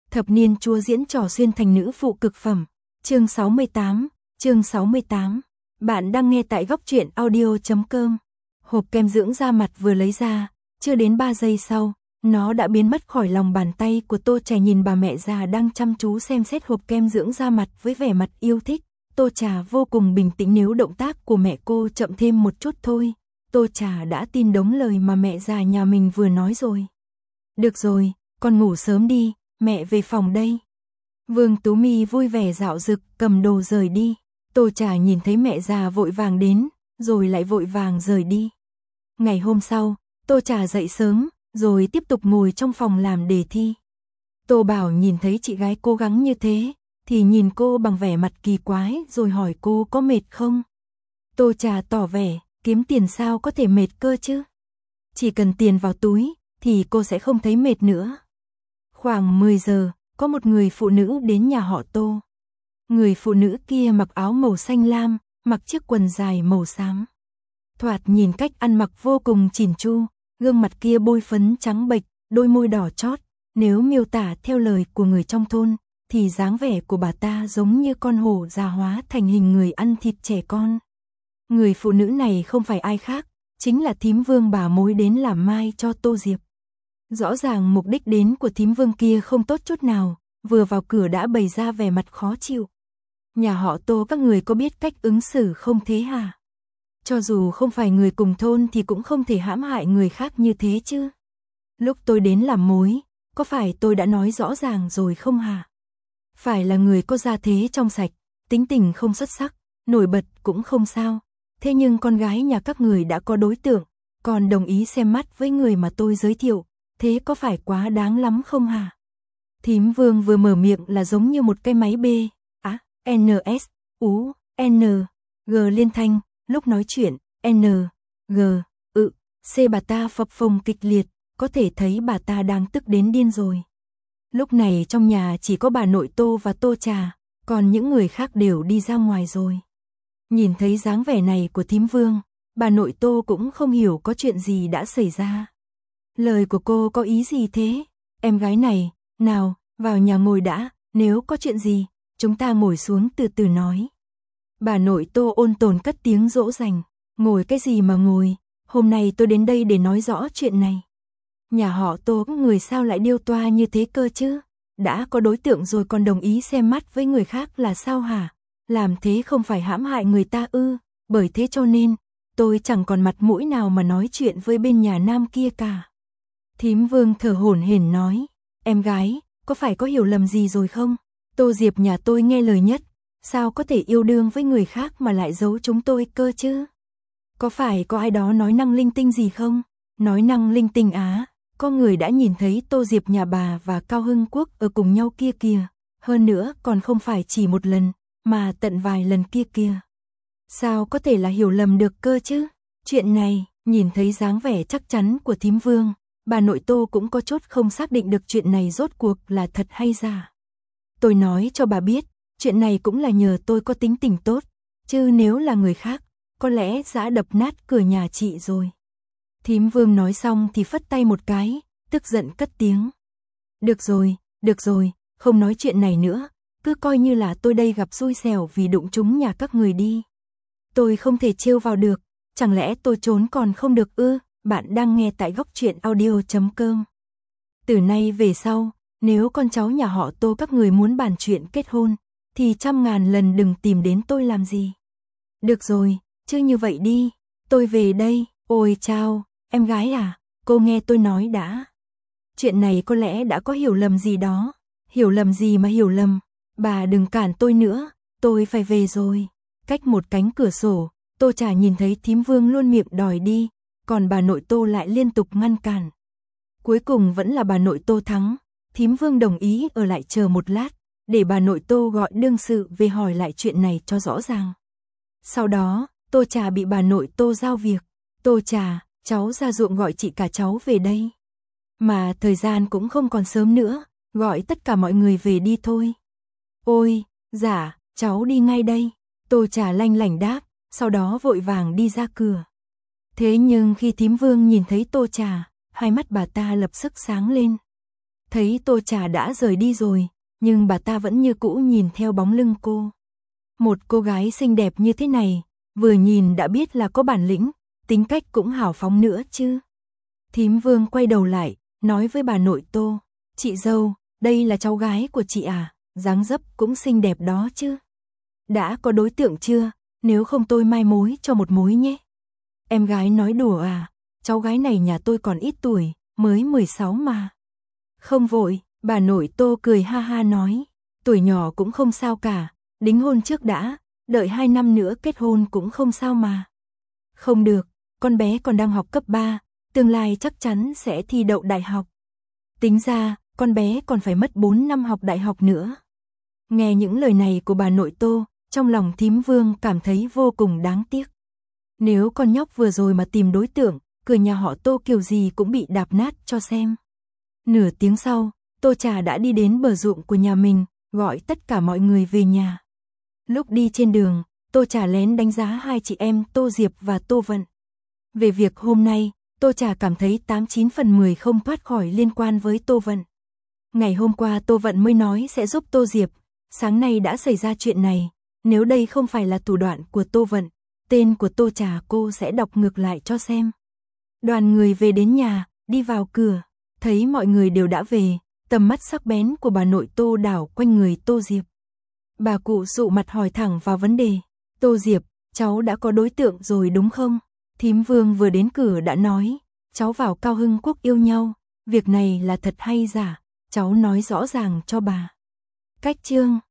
Thập niên chúa diễn trò xuyên thành nữ phụ cực phẩm. Chương 68. Bạn đang nghe tại góc truyện audio.com. Hộp kem dưỡng da mặt vừa lấy ra, chưa đến 3 giây sau, nó đã biến mất khỏi lòng bàn tay của Tô Trà. Nhìn bà mẹ già đang chăm chú xem xét hộp kem dưỡng da mặt với vẻ mặt yêu thích. Tô Trà vô cùng bình tĩnh. Nếu động tác của mẹ cô chậm thêm một chút thôi, Tô Trà đã tin đống lời mà mẹ già nhà mình vừa nói rồi. Được rồi, con ngủ sớm đi, mẹ về phòng đây. Vương Tú My vui vẻ dạo dực cầm đồ rời đi. Tô Trà nhìn thấy mẹ già vội vàng đến, rồi lại vội vàng rời đi. Ngày hôm sau, Tô Trà dậy sớm, rồi tiếp tục ngồi trong phòng làm đề thi. Tô Bảo nhìn thấy chị gái cố gắng như thế, thì nhìn cô bằng vẻ mặt kỳ quái rồi hỏi cô có mệt không. Tô Trà tỏ vẻ, kiếm tiền sao có thể mệt cơ chứ. Chỉ cần tiền vào túi, thì cô sẽ không thấy mệt nữa. Khoảng 10 giờ, có một người phụ nữ đến nhà họ Tô. Người phụ nữ kia mặc áo màu xanh lam, mặc chiếc quần dài màu xám. Thoạt nhìn cách ăn mặc vô cùng chỉn chu, gương mặt kia bôi phấn trắng bệch, đôi môi đỏ chót. Nếu miêu tả theo lời của người trong thôn, thì dáng vẻ của bà ta giống như con hổ già hóa thành hình người ăn thịt trẻ con. Người phụ nữ này không phải ai khác, chính là thím Vương bà mối đến làm mai cho Tô Diệp. Rõ ràng mục đích đến của thím Vương kia không tốt chút nào, vừa vào cửa đã bày ra vẻ mặt khó chịu. Nhà họ Tô các người có biết cách ứng xử không thế hả? Cho dù không phải người cùng thôn thì cũng không thể hãm hại người khác như thế chứ. Lúc tôi đến làm mối, có phải tôi đã nói rõ ràng rồi không hả? Phải là người có gia thế trong sạch, tính tình không xuất sắc, nổi bật cũng không sao. Thế nhưng con gái nhà các người đã có đối tượng, còn đồng ý xem mắt với người mà tôi giới thiệu, thế có phải quá đáng lắm không hả? Thím Vương vừa mở miệng là giống như một cái máy B, NS, U, N, G liên thanh, lúc nói chuyện, N, G, C bà ta phập phồng kịch liệt, có thể thấy bà ta đang tức đến điên rồi. Lúc này trong nhà chỉ có bà nội Tô và Tô Trà, còn những người khác đều đi ra ngoài rồi. Nhìn thấy dáng vẻ này của thím Vương, bà nội Tô cũng không hiểu có chuyện gì đã xảy ra. Lời của cô có ý gì thế? Em gái này, nào, vào nhà ngồi đã, nếu có chuyện gì, chúng ta ngồi xuống từ từ nói. Bà nội Tô ôn tồn cất tiếng dỗ dành, ngồi cái gì mà ngồi, hôm nay tôi đến đây để nói rõ chuyện này. Nhà họ Tô người sao lại điêu toa như thế cơ chứ? Đã có đối tượng rồi còn đồng ý xem mắt với người khác là sao hả? Làm thế không phải hãm hại người ta ư? Bởi thế cho nên, tôi chẳng còn mặt mũi nào mà nói chuyện với bên nhà nam kia cả. Thím Vương thở hổn hển nói, em gái, có phải có hiểu lầm gì rồi không? Tô Diệp nhà tôi nghe lời nhất, sao có thể yêu đương với người khác mà lại giấu chúng tôi cơ chứ? Có phải có ai đó nói năng linh tinh gì không? Nói năng linh tinh á, có người đã nhìn thấy Tô Diệp nhà bà và Cao Hưng Quốc ở cùng nhau kia kìa, hơn nữa còn không phải chỉ một lần, mà tận vài lần kia kìa. Sao có thể là hiểu lầm được cơ chứ? Chuyện này, nhìn thấy dáng vẻ chắc chắn của thím Vương, bà nội Tô cũng có chút không xác định được chuyện này rốt cuộc là thật hay giả. Tôi nói cho bà biết, chuyện này cũng là nhờ tôi có tính tình tốt, chứ nếu là người khác, có lẽ đã đập nát cửa nhà chị rồi. Thím Vương nói xong thì phất tay một cái, tức giận cất tiếng. Được rồi, không nói chuyện này nữa, cứ coi như là tôi đây gặp xui xẻo vì đụng trúng nhà các người đi. Tôi không thể trêu vào được, chẳng lẽ tôi trốn còn không được ư? Bạn đang nghe tại góc truyện audio.com. Từ nay về sau, nếu con cháu nhà họ Tô các người muốn bàn chuyện kết hôn, thì 100.000 lần đừng tìm đến tôi làm gì. Được rồi, chứ như vậy đi, tôi về đây. Ôi chao, em gái à, cô nghe tôi nói đã. Chuyện này có lẽ đã có hiểu lầm gì đó. Hiểu lầm gì mà hiểu lầm, bà đừng cản tôi nữa, tôi phải về rồi. Cách một cánh cửa sổ, Tô Trà nhìn thấy thím Vương luôn miệng đòi đi, còn bà nội Tô lại liên tục ngăn cản. Cuối cùng vẫn là bà nội Tô thắng, thím Vương đồng ý ở lại chờ một lát, để bà nội Tô gọi đương sự về hỏi lại chuyện này cho rõ ràng. Sau đó, Tô Trà bị bà nội Tô giao việc. Tô Trà, cháu ra ruộng gọi chị cả cháu về đây. Mà thời gian cũng không còn sớm nữa, gọi tất cả mọi người về đi thôi. Ôi, dạ, cháu đi ngay đây. Tô Trà lanh lảnh đáp, sau đó vội vàng đi ra cửa. Thế nhưng khi thím Vương nhìn thấy Tô Trà, hai mắt bà ta lập tức sáng lên. Thấy Tô Trà đã rời đi rồi, nhưng bà ta vẫn như cũ nhìn theo bóng lưng cô. Một cô gái xinh đẹp như thế này, vừa nhìn đã biết là có bản lĩnh, tính cách cũng hào phóng nữa chứ. Thím Vương quay đầu lại, nói với bà nội Tô, chị dâu, đây là cháu gái của chị à, dáng dấp cũng xinh đẹp đó chứ. Đã có đối tượng chưa, nếu không tôi mai mối cho một mối nhé. Em gái nói đùa à, cháu gái này nhà tôi còn ít tuổi, mới 16 mà. Không vội, bà nội Tô cười ha ha nói, tuổi nhỏ cũng không sao cả, đính hôn trước đã, đợi 2 năm nữa kết hôn cũng không sao mà. Không được, con bé còn đang học cấp 3, tương lai chắc chắn sẽ thi đậu đại học. Tính ra, con bé còn phải mất 4 năm học đại học nữa. Nghe những lời này của bà nội Tô, trong lòng thím Vương cảm thấy vô cùng đáng tiếc. Nếu con nhóc vừa rồi mà tìm đối tượng, cửa nhà họ Tô kiểu gì cũng bị đạp nát cho xem. Nửa tiếng sau, Tô Trà đã đi đến bờ ruộng của nhà mình, gọi tất cả mọi người về nhà. Lúc đi trên đường, Tô Trà lén đánh giá hai chị em Tô Diệp và Tô Vận. Về việc hôm nay, Tô Trà cảm thấy 89 phần 10 không thoát khỏi liên quan với Tô Vận. Ngày hôm qua Tô Vận mới nói sẽ giúp Tô Diệp, sáng nay đã xảy ra chuyện này, nếu đây không phải là thủ đoạn của Tô Vận, tên của Tô Trà cô sẽ đọc ngược lại cho xem. Đoàn người về đến nhà, đi vào cửa, thấy mọi người đều đã về, tầm mắt sắc bén của bà nội Tô đảo quanh người Tô Diệp. Bà cụ sụ mặt hỏi thẳng vào vấn đề, Tô Diệp, cháu đã có đối tượng rồi đúng không? Thím Vương vừa đến cửa đã nói, cháu vào Cao Hưng Quốc yêu nhau, việc này là thật hay giả, cháu nói rõ ràng cho bà. Cách chương